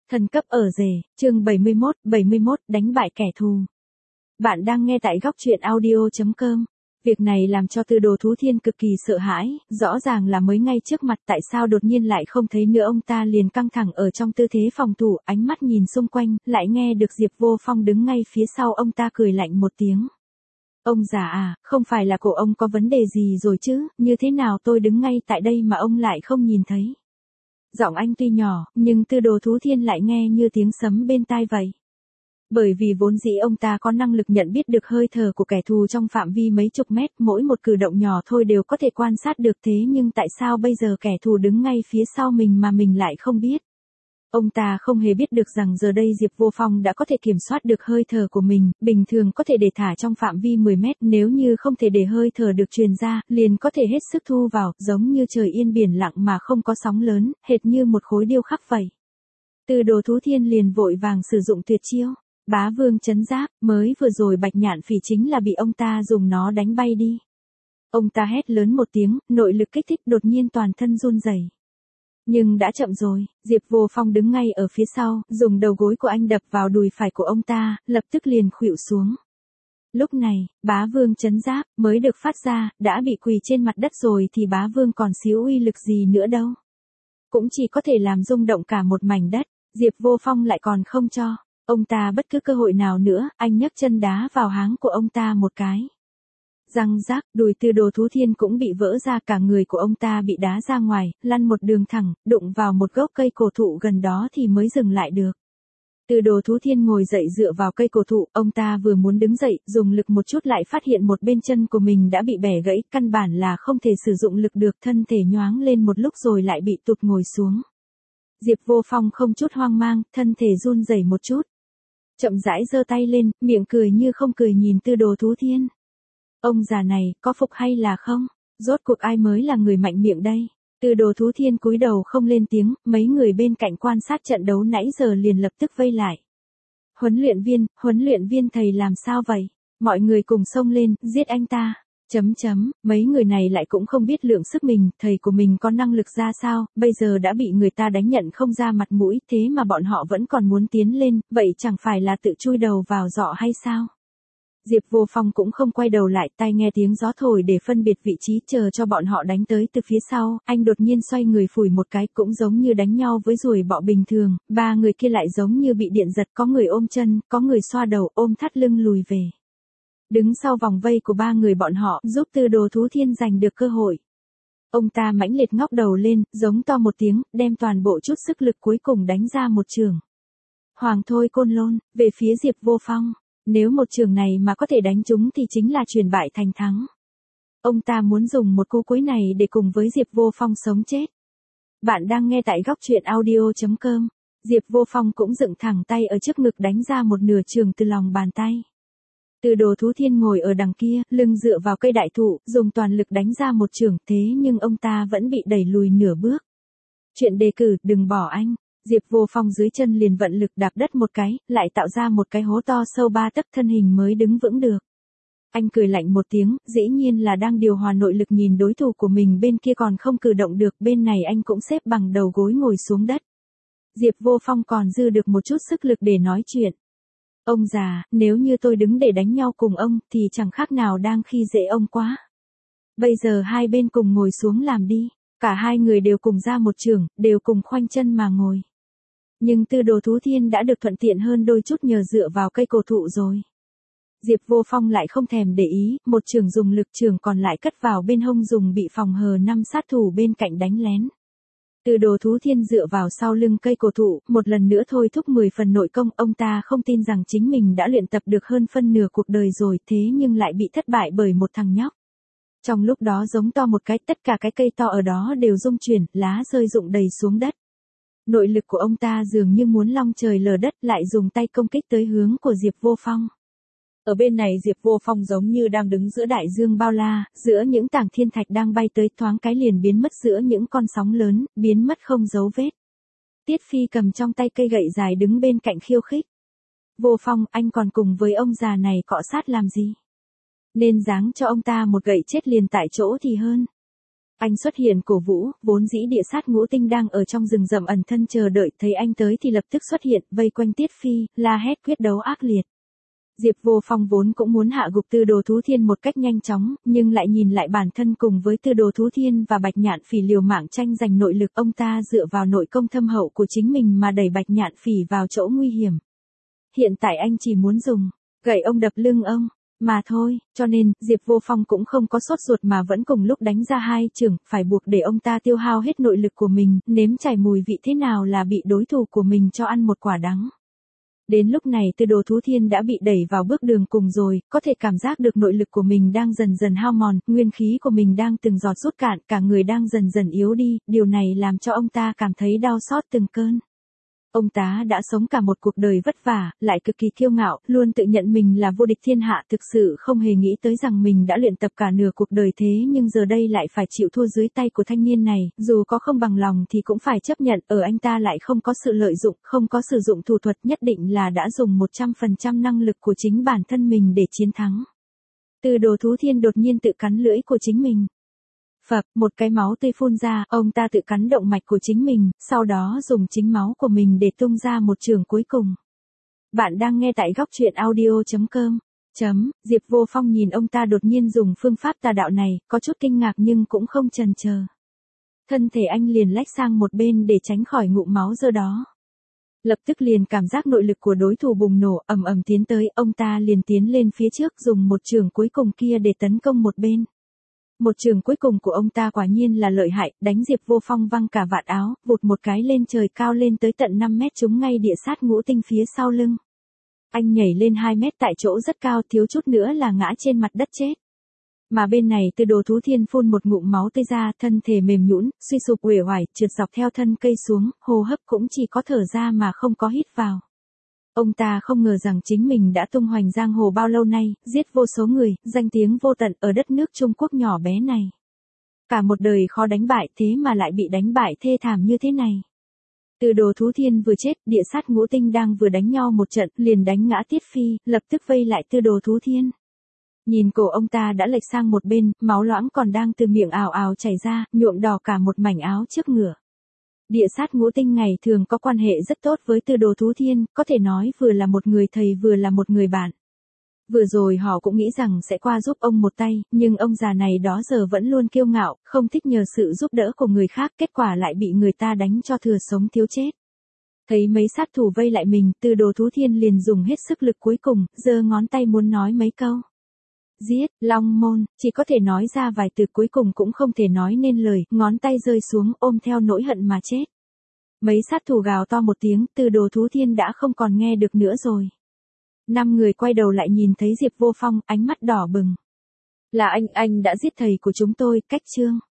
Thần cấp ở rể, chương 71, đánh bại kẻ thù. Bạn đang nghe tại góc truyện audio.com. Việc này làm cho Tư Đồ Thú Thiên cực kỳ sợ hãi, rõ ràng là mới ngay trước mặt tại sao đột nhiên lại không thấy nữa. Ông ta liền căng thẳng ở trong tư thế phòng thủ, ánh mắt nhìn xung quanh, lại nghe được Diệp Vô Phong đứng ngay phía sau ông ta cười lạnh một tiếng. Ông già à, không phải là cổ ông có vấn đề gì rồi chứ, như thế nào tôi đứng ngay tại đây mà ông lại không nhìn thấy. Giọng anh tuy nhỏ, nhưng Tư Đồ Thú Thiên lại nghe như tiếng sấm bên tai vậy. Bởi vì vốn dĩ ông ta có năng lực nhận biết được hơi thở của kẻ thù trong phạm vi mấy chục mét, mỗi một cử động nhỏ thôi đều có thể quan sát được, thế nhưng tại sao bây giờ kẻ thù đứng ngay phía sau mình mà mình lại không biết? Ông ta không hề biết được rằng giờ đây Diệp Vô Phong đã có thể kiểm soát được hơi thở của mình, bình thường có thể để thả trong phạm vi 10 mét, nếu như không thể để hơi thở được truyền ra, liền có thể hết sức thu vào, giống như trời yên biển lặng mà không có sóng lớn, hệt như một khối điêu khắc vậy. Tư Đồ Thú Thiên liền vội vàng sử dụng tuyệt chiêu, Bá Vương Chấn Giáp, mới vừa rồi Bạch Nhạn Phỉ chính là bị ông ta dùng nó đánh bay đi. Ông ta hét lớn một tiếng, nội lực kích thích đột nhiên toàn thân run rẩy. Nhưng đã chậm rồi, Diệp Vô Phong đứng ngay ở phía sau, dùng đầu gối của anh đập vào đùi phải của ông ta, lập tức liền khuỵu xuống. Lúc này, Bá Vương Chấn Giáp mới được phát ra, đã bị quỳ trên mặt đất rồi thì Bá Vương còn xíu uy lực gì nữa đâu. Cũng chỉ có thể làm rung động cả một mảnh đất, Diệp Vô Phong lại còn không cho ông ta bất cứ cơ hội nào nữa, anh nhấc chân đá vào háng của ông ta một cái. Răng rác, đùi Tư Đồ Thú Thiên cũng bị vỡ ra, cả người của ông ta bị đá ra ngoài, lăn một đường thẳng, đụng vào một gốc cây cổ thụ gần đó thì mới dừng lại được. Tư Đồ Thú Thiên ngồi dậy dựa vào cây cổ thụ, ông ta vừa muốn đứng dậy, dùng lực một chút lại phát hiện một bên chân của mình đã bị bẻ gãy, căn bản là không thể sử dụng lực được, thân thể nhoáng lên một lúc rồi lại bị tụt ngồi xuống. Diệp Vô Phong không chút hoang mang, thân thể run rẩy một chút. Chậm rãi giơ tay lên, miệng cười như không cười nhìn Tư Đồ Thú Thiên. Ông già này, có phục hay là không? Rốt cuộc ai mới là người mạnh miệng đây? Tư Đồ Thú Thiên cúi đầu không lên tiếng, mấy người bên cạnh quan sát trận đấu nãy giờ liền lập tức vây lại. Huấn luyện viên thầy làm sao vậy? Mọi người cùng xông lên, giết anh ta. Mấy người này lại cũng không biết lượng sức mình, thầy của mình có năng lực ra sao, bây giờ đã bị người ta đánh nhận không ra mặt mũi, thế mà bọn họ vẫn còn muốn tiến lên, vậy chẳng phải là tự chui đầu vào giỏ hay sao? Diệp Vô Phong cũng không quay đầu lại, tai nghe tiếng gió thổi để phân biệt vị trí, chờ cho bọn họ đánh tới từ phía sau, anh đột nhiên xoay người phủi một cái, cũng giống như đánh nhau với ruồi bọ bình thường, ba người kia lại giống như bị điện giật, có người ôm chân, có người xoa đầu, ôm thắt lưng lùi về. Đứng sau vòng vây của ba người bọn họ, giúp Tư Đồ Thú Thiên giành được cơ hội. Ông ta mãnh liệt ngóc đầu lên, giống to một tiếng, đem toàn bộ chút sức lực cuối cùng đánh ra một chưởng. Hoàng thôi côn lôn, về phía Diệp Vô Phong. Nếu một trường này mà có thể đánh trúng thì chính là chuyển bại thành thắng. Ông ta muốn dùng một cú cuối này để cùng với Diệp Vô Phong sống chết. Bạn đang nghe tại góc truyện audio.com. Diệp Vô Phong cũng dựng thẳng tay ở trước ngực đánh ra một nửa trường từ lòng bàn tay. Tư Đồ Thú Thiên ngồi ở đằng kia, lưng dựa vào cây đại thụ, dùng toàn lực đánh ra một chưởng, thế nhưng ông ta vẫn bị đẩy lùi nửa bước. Chuyện đề cử, đừng bỏ anh. Diệp Vô Phong dưới chân liền vận lực đạp đất một cái, lại tạo ra một cái hố to sâu 3 tấc, thân hình mới đứng vững được. Anh cười lạnh một tiếng, dĩ nhiên là đang điều hòa nội lực, nhìn đối thủ của mình bên kia còn không cử động được, bên này anh cũng xếp bằng đầu gối ngồi xuống đất. Diệp Vô Phong còn dư được một chút sức lực để nói chuyện. Ông già, nếu như tôi đứng để đánh nhau cùng ông, thì chẳng khác nào đang khi dễ ông quá. Bây giờ hai bên cùng ngồi xuống làm đi. Cả hai người đều cùng ra một chưởng, đều cùng khoanh chân mà ngồi. Nhưng Tư Đồ Thú Thiên đã được thuận tiện hơn đôi chút nhờ dựa vào cây cổ thụ rồi. Diệp Vô Phong lại không thèm để ý, một chưởng dùng lực, chưởng còn lại cất vào bên hông dùng bị phòng hờ 5 sát thủ bên cạnh đánh lén. Tư Đồ Thú Thiên dựa vào sau lưng cây cổ thụ, một lần nữa thôi thúc 10 phần nội công, ông ta không tin rằng chính mình đã luyện tập được hơn phân nửa cuộc đời rồi, thế nhưng lại bị thất bại bởi một thằng nhóc. Trong lúc đó giống to một cái, tất cả cái cây to ở đó đều rung chuyển, lá rơi rụng đầy xuống đất. Nội lực của ông ta dường như muốn long trời lở đất, lại dùng tay công kích tới hướng của Diệp Vô Phong. Ở bên này Diệp Vô Phong giống như đang đứng giữa đại dương bao la, giữa những tảng thiên thạch đang bay tới, thoáng cái liền biến mất giữa những con sóng lớn, biến mất không dấu vết. Tiết Phi cầm trong tay cây gậy dài đứng bên cạnh khiêu khích. Vô Phong, anh còn cùng với ông già này cọ sát làm gì? Nên giáng cho ông ta một gậy chết liền tại chỗ thì hơn. Anh xuất hiện cổ vũ, vốn dĩ địa sát ngũ tinh đang ở trong rừng rậm ẩn thân chờ đợi, thấy anh tới thì lập tức xuất hiện, vây quanh Tiết Phi, la hét quyết đấu ác liệt. Diệp Vô Phong vốn cũng muốn hạ gục Tư Đồ Thú Thiên một cách nhanh chóng, nhưng lại nhìn lại bản thân cùng với Tư Đồ Thú Thiên và Bạch Nhạn Phỉ liều mạng tranh giành nội lực, ông ta dựa vào nội công thâm hậu của chính mình mà đẩy Bạch Nhạn Phỉ vào chỗ nguy hiểm. Hiện tại anh chỉ muốn dùng gậy ông đập lưng ông mà thôi, cho nên Diệp Vô Phong cũng không có sốt ruột mà vẫn cùng lúc đánh ra hai chưởng, phải buộc để ông ta tiêu hao hết nội lực của mình, nếm trải mùi vị thế nào là bị đối thủ của mình cho ăn một quả đắng. Đến lúc này Tư Đồ Thú Thiên đã bị đẩy vào bước đường cùng rồi, có thể cảm giác được nội lực của mình đang dần dần hao mòn, nguyên khí của mình đang từng giọt rút cạn, cả người đang dần dần yếu đi, điều này làm cho ông ta cảm thấy đau xót từng cơn. Ông ta đã sống cả một cuộc đời vất vả, lại cực kỳ kiêu ngạo, luôn tự nhận mình là vô địch thiên hạ, thực sự không hề nghĩ tới rằng mình đã luyện tập cả nửa cuộc đời thế nhưng giờ đây lại phải chịu thua dưới tay của thanh niên này, dù có không bằng lòng thì cũng phải chấp nhận, ở anh ta lại không có sự lợi dụng, không có sử dụng thủ thuật, nhất định là đã dùng 100% năng lực của chính bản thân mình để chiến thắng. Tư Đồ Thú Thiên đột nhiên tự cắn lưỡi của chính mình. Phập, một cái máu tươi phun ra, ông ta tự cắn động mạch của chính mình, sau đó dùng chính máu của mình để tung ra một chưởng cuối cùng. Bạn đang nghe tại góc truyện audio.com. Diệp Vô Phong nhìn ông ta đột nhiên dùng phương pháp tà đạo này, có chút kinh ngạc nhưng cũng không chần chờ. Thân thể anh liền lách sang một bên để tránh khỏi ngụm máu dơ đó. Lập tức liền cảm giác nội lực của đối thủ bùng nổ, ầm ầm tiến tới, ông ta liền tiến lên phía trước dùng một chưởng cuối cùng kia để tấn công một bên. Một chưởng cuối cùng của ông ta quả nhiên là lợi hại, đánh Diệp Vô Phong văng cả vạt áo, vụt một cái lên trời cao lên tới tận 5 mét, trúng ngay địa sát ngũ tinh phía sau lưng. Anh nhảy lên 2 mét tại chỗ rất cao, thiếu chút nữa là ngã trên mặt đất chết. Mà bên này Tư Đồ Thú Thiên phun một ngụm máu tươi ra, thân thể mềm nhũn, suy sụp uể oải, trượt dọc theo thân cây xuống, hô hấp cũng chỉ có thở ra mà không có hít vào. Ông ta không ngờ rằng chính mình đã tung hoành giang hồ bao lâu nay, giết vô số người, danh tiếng vô tận ở đất nước Trung Quốc nhỏ bé này. Cả một đời khó đánh bại, thế mà lại bị đánh bại thê thảm như thế này. Tư Đồ Thú Thiên vừa chết, địa sát ngũ tinh đang vừa đánh nhau một trận, liền đánh ngã Tiết Phi, lập tức vây lại Tư Đồ Thú Thiên. Nhìn cổ ông ta đã lệch sang một bên, máu loãng còn đang từ miệng ào ào chảy ra, nhuộm đỏ cả một mảnh áo trước ngựa. Địa sát ngũ tinh ngày thường có quan hệ rất tốt với Tư Đồ Thú Thiên, có thể nói vừa là một người thầy vừa là một người bạn. Vừa rồi họ cũng nghĩ rằng sẽ qua giúp ông một tay, nhưng ông già này đó giờ vẫn luôn kiêu ngạo, không thích nhờ sự giúp đỡ của người khác, kết quả lại bị người ta đánh cho thừa sống thiếu chết. Thấy mấy sát thủ vây lại mình, Tư Đồ Thú Thiên liền dùng hết sức lực cuối cùng, giơ ngón tay muốn nói mấy câu. Giết, Long Môn, chỉ có thể nói ra vài từ cuối cùng cũng không thể nói nên lời, ngón tay rơi xuống ôm theo nỗi hận mà chết. Mấy sát thủ gào to một tiếng, Tư Đồ Thú Thiên đã không còn nghe được nữa rồi. 5 người quay đầu lại nhìn thấy Diệp Vô Phong, ánh mắt đỏ bừng. Là anh đã giết thầy của chúng tôi, Cách Trương.